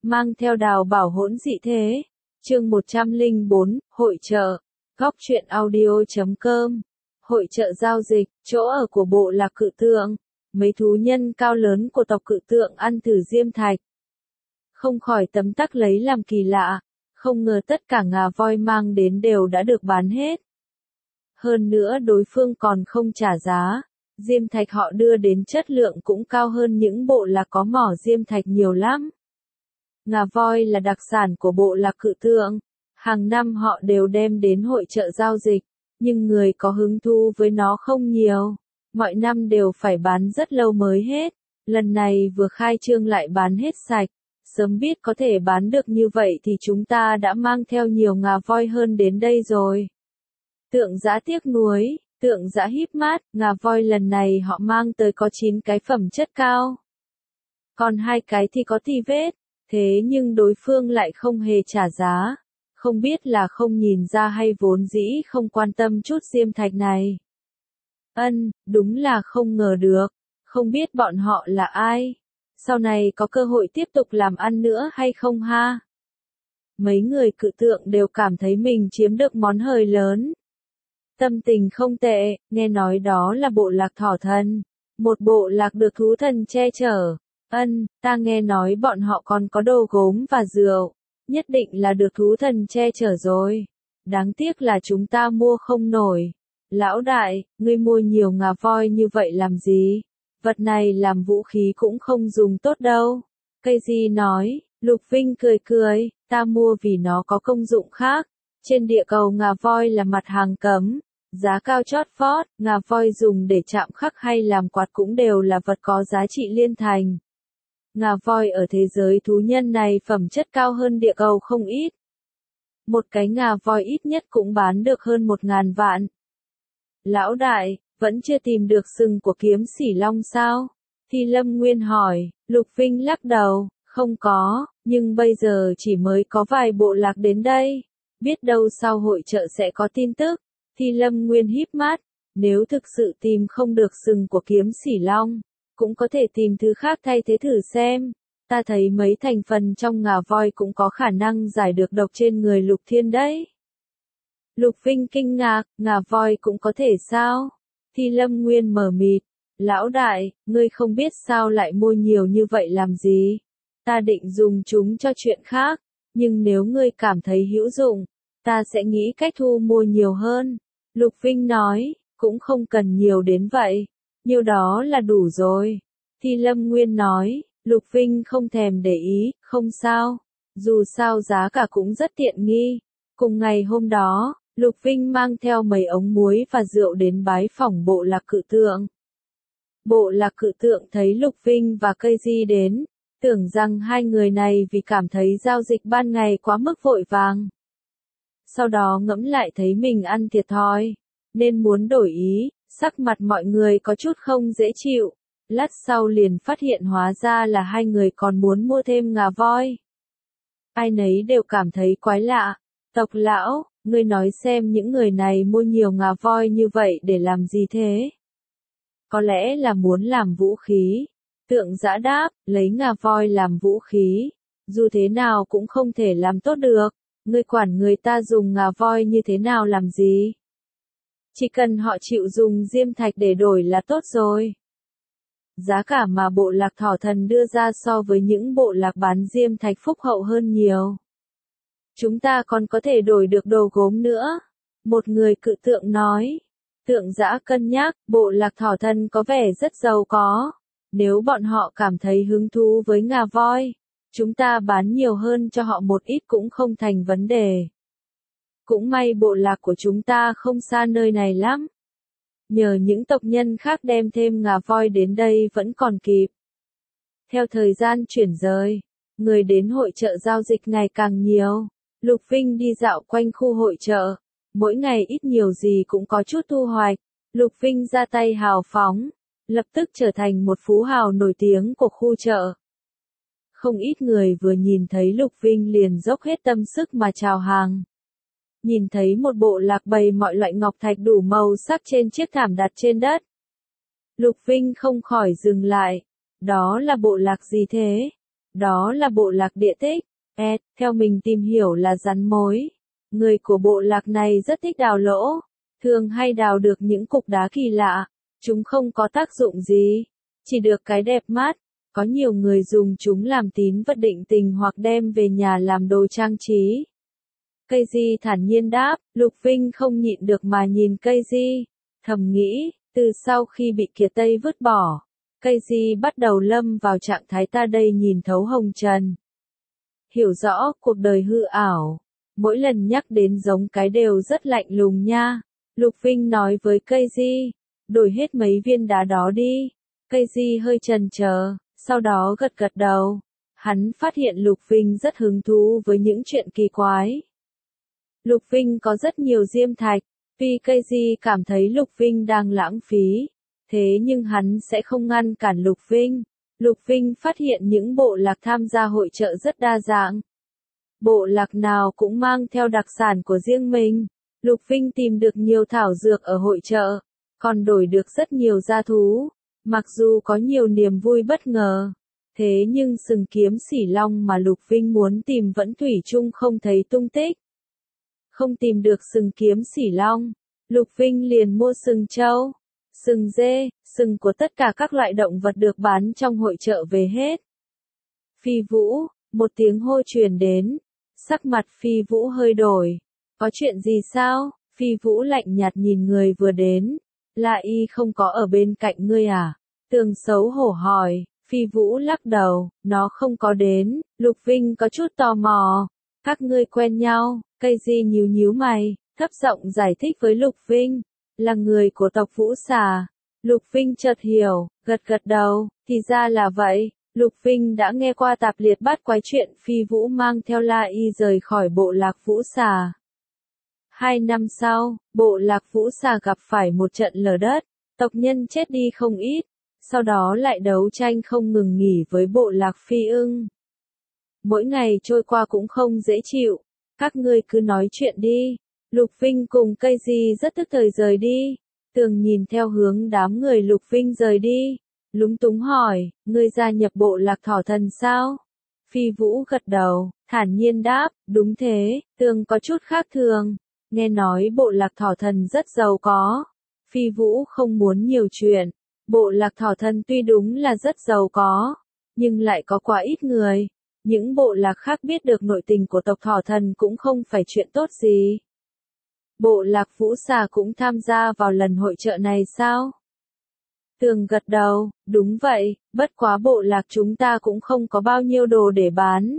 mang theo đào bảo hỗn dị thế. Chương 104, hội chợ. Góc truyện audio.com. Hội chợ giao dịch, chỗ ở của bộ lạc Cự Tượng. Mấy thú nhân cao lớn của tộc Cự Tượng ăn thử diêm thạch. Không khỏi tấm tắc lấy làm kỳ lạ, không ngờ tất cả ngà voi mang đến đều đã được bán hết. Hơn nữa đối phương còn không trả giá, diêm thạch họ đưa đến chất lượng cũng cao hơn những bộ lạc có mỏ diêm thạch nhiều lắm. Ngà voi là đặc sản của bộ lạc Cự Tượng, hàng năm họ đều đem đến hội chợ giao dịch, nhưng người có hứng thú với nó không nhiều, mọi năm đều phải bán rất lâu mới hết, lần này vừa khai trương lại bán hết sạch. Sớm biết có thể bán được như vậy thì chúng ta đã mang theo nhiều ngà voi hơn đến đây rồi. Tượng Dã tiếc nuối, Tượng Dã híp mắt, ngà voi lần này họ mang tới có 9 cái phẩm chất cao. Còn 2 cái thì có tì vết, thế nhưng đối phương lại không hề trả giá. Không biết là không nhìn ra hay vốn dĩ không quan tâm chút diêm thạch này. Đúng là không ngờ được, không biết bọn họ là ai. Sau này có cơ hội tiếp tục làm ăn nữa hay không ha? Mấy người Cự Tượng đều cảm thấy mình chiếm được món hời lớn. Tâm tình không tệ, nghe nói đó là bộ lạc thỏ thần. Một bộ lạc được thú thần che chở. Ta nghe nói bọn họ còn có đồ gốm và rượu. Nhất định là được thú thần che chở rồi. Đáng tiếc là chúng ta mua không nổi. Lão đại, ngươi mua nhiều ngà voi như vậy làm gì? Vật này làm vũ khí cũng không dùng tốt đâu. Cây gì nói, Lục Vinh cười cười, ta mua vì nó có công dụng khác. Trên địa cầu ngà voi là mặt hàng cấm, giá cao chót vót, ngà voi dùng để chạm khắc hay làm quạt cũng đều là vật có giá trị liên thành. Ngà voi ở thế giới thú nhân này phẩm chất cao hơn địa cầu không ít. Một cái ngà voi ít nhất cũng bán được hơn 1.000 vạn. Lão đại, vẫn chưa tìm được sừng của kiếm xỉ long sao? Thi Lâm Nguyên hỏi, Lục Vinh lắc đầu, không có, nhưng bây giờ chỉ mới có vài bộ lạc đến đây. Biết đâu sau hội chợ sẽ có tin tức. Thi Lâm Nguyên híp mắt, nếu thực sự tìm không được sừng của kiếm xỉ long, cũng có thể tìm thứ khác thay thế thử xem. Ta thấy mấy thành phần trong ngà voi cũng có khả năng giải được độc trên người Lục Thiên đấy. Lục Vinh kinh ngạc, ngà voi cũng có thể sao? Thi Lâm Nguyên mờ mịt, lão đại, ngươi không biết sao lại mua nhiều như vậy làm gì? Ta định dùng chúng cho chuyện khác, nhưng nếu ngươi cảm thấy hữu dụng, ta sẽ nghĩ cách thu mua nhiều hơn. Lục Vinh nói, cũng không cần nhiều đến vậy, nhiêu đó là đủ rồi. Thi Lâm Nguyên nói, Lục Vinh không thèm để ý, không sao, dù sao giá cả cũng rất tiện nghi. Cùng ngày hôm đó, Lục Vinh mang theo mấy ống muối và rượu đến bái phỏng bộ lạc Cự Tượng. Bộ lạc Cự Tượng thấy Lục Vinh và Cây Di đến, tưởng rằng hai người này vì cảm thấy giao dịch ban ngày quá mức vội vàng. Sau đó ngẫm lại thấy mình ăn thiệt thòi, nên muốn đổi ý, sắc mặt mọi người có chút không dễ chịu. Lát sau liền phát hiện hóa ra là hai người còn muốn mua thêm ngà voi. Ai nấy đều cảm thấy quái lạ. Tộc lão, ngươi nói xem những người này mua nhiều ngà voi như vậy để làm gì thế? Có lẽ là muốn làm vũ khí. Tượng Dã đáp, lấy ngà voi làm vũ khí, dù thế nào cũng không thể làm tốt được. Ngươi quản người ta dùng ngà voi như thế nào làm gì? Chỉ cần họ chịu dùng diêm thạch để đổi là tốt rồi. Giá cả mà bộ lạc thỏ thần đưa ra so với những bộ lạc bán diêm thạch phúc hậu hơn nhiều. Chúng ta còn có thể đổi được đồ gốm nữa. Một người Cự Tượng nói. Tượng Dã cân nhắc, bộ lạc thỏ thần có vẻ rất giàu có. Nếu bọn họ cảm thấy hứng thú với ngà voi, chúng ta bán nhiều hơn cho họ một ít cũng không thành vấn đề. Cũng may bộ lạc của chúng ta không xa nơi này lắm. Nhờ những tộc nhân khác đem thêm ngà voi đến đây vẫn còn kịp. Theo thời gian chuyển rời, người đến hội chợ giao dịch ngày càng nhiều. Lục Vinh đi dạo quanh khu hội chợ, mỗi ngày ít nhiều gì cũng có chút thu hoạch. Lục Vinh ra tay hào phóng, lập tức trở thành một phú hào nổi tiếng của khu chợ. Không ít người vừa nhìn thấy Lục Vinh liền dốc hết tâm sức mà chào hàng. Nhìn thấy một bộ lạc bày mọi loại ngọc thạch đủ màu sắc trên chiếc thảm đặt trên đất. Lục Vinh không khỏi dừng lại. Đó là bộ lạc gì thế? Đó là bộ lạc địa tích. Theo mình tìm hiểu là rắn mối. Người của bộ lạc này rất thích đào lỗ, thường hay đào được những cục đá kỳ lạ. Chúng không có tác dụng gì, chỉ được cái đẹp mắt. Có nhiều người dùng chúng làm tín vật định tình hoặc đem về nhà làm đồ trang trí. Cây Di thản nhiên đáp, Lục Vinh không nhịn được mà nhìn cây Di, thầm nghĩ, từ sau khi bị Kiệt Tây vứt bỏ, cây Di bắt đầu lâm vào trạng thái ta đây nhìn thấu hồng trần. Hiểu rõ cuộc đời hư ảo, mỗi lần nhắc đến giống cái đều rất lạnh lùng nha. Lục Vinh nói với cây Di, đổi hết mấy viên đá đó đi. Cây Di hơi chần chờ, sau đó gật gật đầu. Hắn phát hiện Lục Vinh rất hứng thú với những chuyện kỳ quái. Lục Vinh có rất nhiều diêm thạch, vì cây Di cảm thấy Lục Vinh đang lãng phí, thế nhưng hắn sẽ không ngăn cản Lục Vinh. Lục Vinh phát hiện những bộ lạc tham gia hội chợ rất đa dạng. Bộ lạc nào cũng mang theo đặc sản của riêng mình. Lục Vinh tìm được nhiều thảo dược ở hội chợ, còn đổi được rất nhiều gia thú. Mặc dù có nhiều niềm vui bất ngờ, thế nhưng sừng kiếm xỉ long mà Lục Vinh muốn tìm vẫn thủy chung không thấy tung tích. Không tìm được sừng kiếm xỉ long, Lục Vinh liền mua sừng trâu, sừng dê, sừng của tất cả các loại động vật được bán trong hội chợ về hết. Phi Vũ, một tiếng hô truyền đến, sắc mặt Phi Vũ hơi đổi. Có chuyện gì sao? Phi Vũ lạnh nhạt nhìn người vừa đến. La Y không có ở bên cạnh ngươi à? Tường xấu hổ hỏi. Phi Vũ lắc đầu, nó không có đến. Lục Vinh có chút tò mò. Các ngươi quen nhau? Cây Di nhíu nhíu mày, thấp giọng giải thích với Lục Vinh. Là người của tộc Vũ Xà. Lục Vinh chợt hiểu, gật gật đầu, thì ra là vậy. Lục Vinh đã nghe qua tạp liệt bát quái chuyện Phi Vũ mang theo La Y rời khỏi bộ lạc Vũ Xà. 2 năm sau, bộ lạc Vũ Xà gặp phải một trận lở đất, tộc nhân chết đi không ít, sau đó lại đấu tranh không ngừng nghỉ với bộ lạc Phi Ưng. Mỗi ngày trôi qua cũng không dễ chịu, các ngươi cứ nói chuyện đi. Lục Vinh cùng cây Di rất tức thời rời đi. Tường nhìn theo hướng đám người Lục Vinh rời đi, lúng túng hỏi, ngươi gia nhập bộ lạc thỏ thần sao? Phi Vũ gật đầu, thản nhiên đáp, đúng thế. Tường có chút khác thường, nghe nói bộ lạc thỏ thần rất giàu có. Phi Vũ không muốn nhiều chuyện, bộ lạc thỏ thần tuy đúng là rất giàu có, nhưng lại có quá ít người. Những bộ lạc khác biết được nội tình của tộc thỏ thần cũng không phải chuyện tốt gì. Bộ lạc Vũ Xà cũng tham gia vào lần hội chợ này sao? Tường gật đầu, đúng vậy, bất quá bộ lạc chúng ta cũng không có bao nhiêu đồ để bán.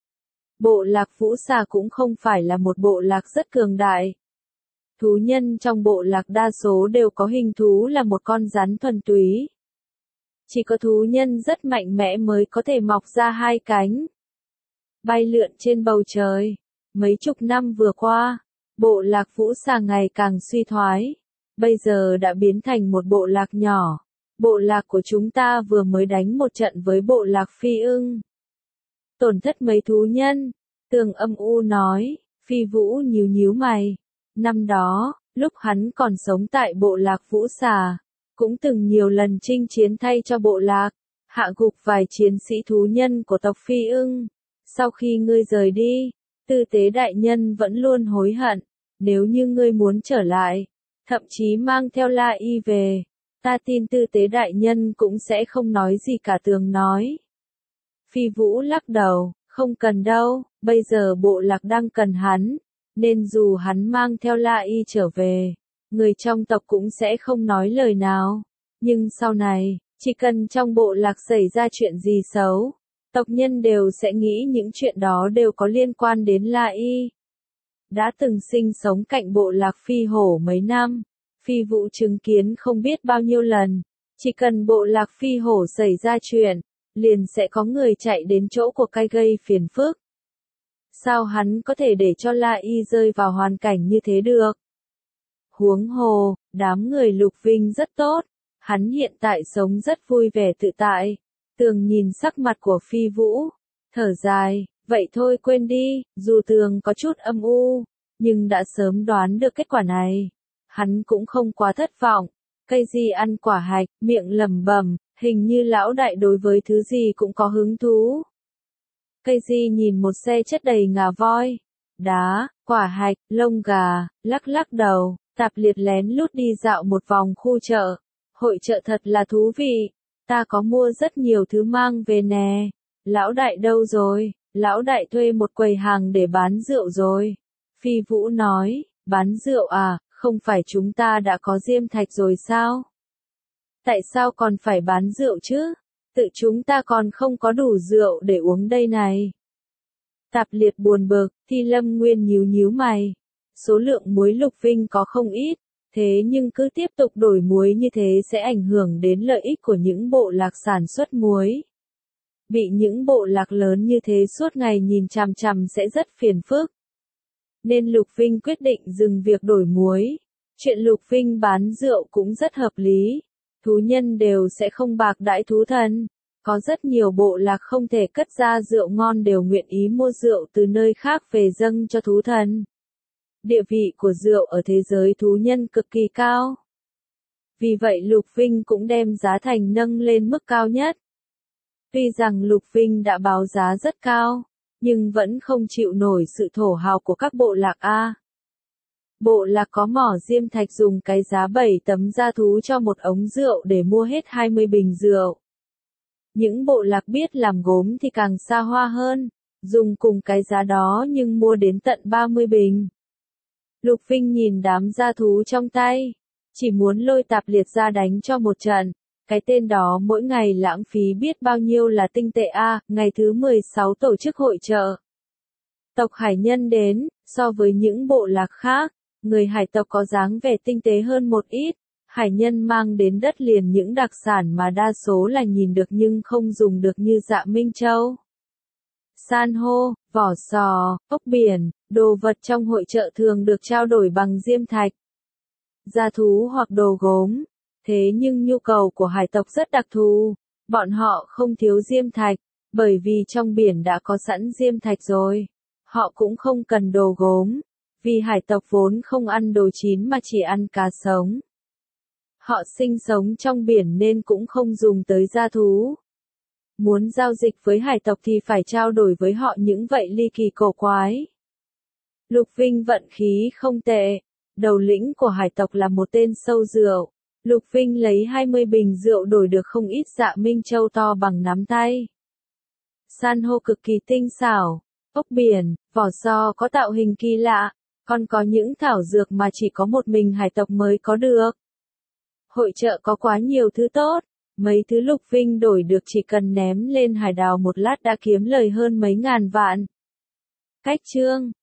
Bộ lạc Vũ Xà cũng không phải là một bộ lạc rất cường đại. Thú nhân trong bộ lạc đa số đều có hình thú là một con rắn thuần túy. Chỉ có thú nhân rất mạnh mẽ mới có thể mọc ra hai cánh, bay lượn trên bầu trời. Mấy chục năm vừa qua, bộ lạc Vũ Xà ngày càng suy thoái, bây giờ đã biến thành một bộ lạc nhỏ. Bộ lạc của chúng ta vừa mới đánh một trận với bộ lạc Phi Ưng, tổn thất mấy thú nhân. Tường âm u nói. Phi Vũ nhíu nhíu mày. Năm đó, lúc hắn còn sống tại bộ lạc Vũ Xà, cũng từng nhiều lần chinh chiến thay cho bộ lạc, hạ gục vài chiến sĩ thú nhân của tộc Phi Ưng. Sau khi ngươi rời đi, Tư Tế đại nhân vẫn luôn hối hận. Nếu như ngươi muốn trở lại, thậm chí mang theo La Y về, ta tin Tư Tế đại nhân cũng sẽ không nói gì cả. Tường nói. Phi Vũ lắc đầu, không cần đâu, bây giờ bộ lạc đang cần hắn, nên dù hắn mang theo La Y trở về, người trong tộc cũng sẽ không nói lời nào. Nhưng sau này, chỉ cần trong bộ lạc xảy ra chuyện gì xấu, tộc nhân đều sẽ nghĩ những chuyện đó đều có liên quan đến La Y. Đã từng sinh sống cạnh bộ lạc Phi Hổ mấy năm, Phi Vũ chứng kiến không biết bao nhiêu lần, chỉ cần bộ lạc Phi Hổ xảy ra chuyện, liền sẽ có người chạy đến chỗ của cai gây phiền phức. Sao hắn có thể để cho La Y rơi vào hoàn cảnh như thế được? Huống hồ, đám người Lục Vinh rất tốt, hắn hiện tại sống rất vui vẻ tự tại. Tường nhìn sắc mặt của Phi Vũ, thở dài, vậy thôi quên đi. Dù Tường có chút âm u, nhưng đã sớm đoán được kết quả này, hắn cũng không quá thất vọng. Cây Di ăn quả hạch, miệng lẩm bẩm, hình như lão đại đối với thứ gì cũng có hứng thú. Casey nhìn một xe chất đầy ngà voi, đá, quả hạch, lông gà, lắc lắc đầu, Tạp Liệt lén lút đi dạo một vòng khu chợ. Hội chợ thật là thú vị, ta có mua rất nhiều thứ mang về nè. Lão đại đâu rồi? Lão đại thuê một quầy hàng để bán rượu rồi. Phi Vũ nói, bán rượu à, không phải chúng ta đã có diêm thạch rồi sao? Tại sao còn phải bán rượu chứ? Tự chúng ta còn không có đủ rượu để uống đây này. Tạp Liệt buồn bực, Thi Lâm Nguyên nhíu nhíu mày. Số lượng muối Lục Vinh có không ít, thế nhưng cứ tiếp tục đổi muối như thế sẽ ảnh hưởng đến lợi ích của những bộ lạc sản xuất muối. Bị những bộ lạc lớn như thế suốt ngày nhìn chằm chằm sẽ rất phiền phức. Nên Lục Vinh quyết định dừng việc đổi muối. Chuyện Lục Vinh bán rượu cũng rất hợp lý. Thú nhân đều sẽ không bạc đãi thú thần. Có rất nhiều bộ lạc không thể cất ra rượu ngon đều nguyện ý mua rượu từ nơi khác về dâng cho thú thần. Địa vị của rượu ở thế giới thú nhân cực kỳ cao. Vì vậy Lục Vinh cũng đem giá thành nâng lên mức cao nhất. Tuy rằng Lục Vinh đã báo giá rất cao, nhưng vẫn không chịu nổi sự thổ hào của các bộ lạc A. Bộ lạc có mỏ diêm thạch dùng cái giá 7 tấm da thú cho một ống rượu để mua hết 20 bình rượu. Những bộ lạc biết làm gốm thì càng xa hoa hơn, dùng cùng cái giá đó nhưng mua đến tận 30 bình. Lục Vinh nhìn đám da thú trong tay, chỉ muốn lôi Tạp Liệt ra đánh cho một trận. Cái tên đó mỗi ngày lãng phí biết bao nhiêu là tinh tệ a. Ngày thứ 16 tổ chức hội chợ. Tộc Hải Nhân đến, so với những bộ lạc khác, người hải tộc có dáng vẻ tinh tế hơn một ít. Hải Nhân mang đến đất liền những đặc sản mà đa số là nhìn được nhưng không dùng được như Dạ Minh Châu. San hô, vỏ sò, ốc biển, đồ vật trong hội chợ thường được trao đổi bằng diêm thạch, da thú hoặc đồ gốm. Thế nhưng nhu cầu của hải tộc rất đặc thù, bọn họ không thiếu diêm thạch, bởi vì trong biển đã có sẵn diêm thạch rồi. Họ cũng không cần đồ gốm, vì hải tộc vốn không ăn đồ chín mà chỉ ăn cá sống. Họ sinh sống trong biển nên cũng không dùng tới da thú. Muốn giao dịch với hải tộc thì phải trao đổi với họ những vậy ly kỳ cổ quái. Lục Vinh vận khí không tệ, đầu lĩnh của hải tộc là một tên sâu rượu. Lục Vinh lấy 20 bình rượu đổi được không ít Dạ Minh Châu to bằng nắm tay. San hô cực kỳ tinh xảo, ốc biển, vỏ sò có tạo hình kỳ lạ, còn có những thảo dược mà chỉ có một mình hải tộc mới có được. Hội chợ có quá nhiều thứ tốt, mấy thứ Lục Vinh đổi được chỉ cần ném lên hải đảo một lát đã kiếm lời hơn mấy ngàn vạn. Cách chương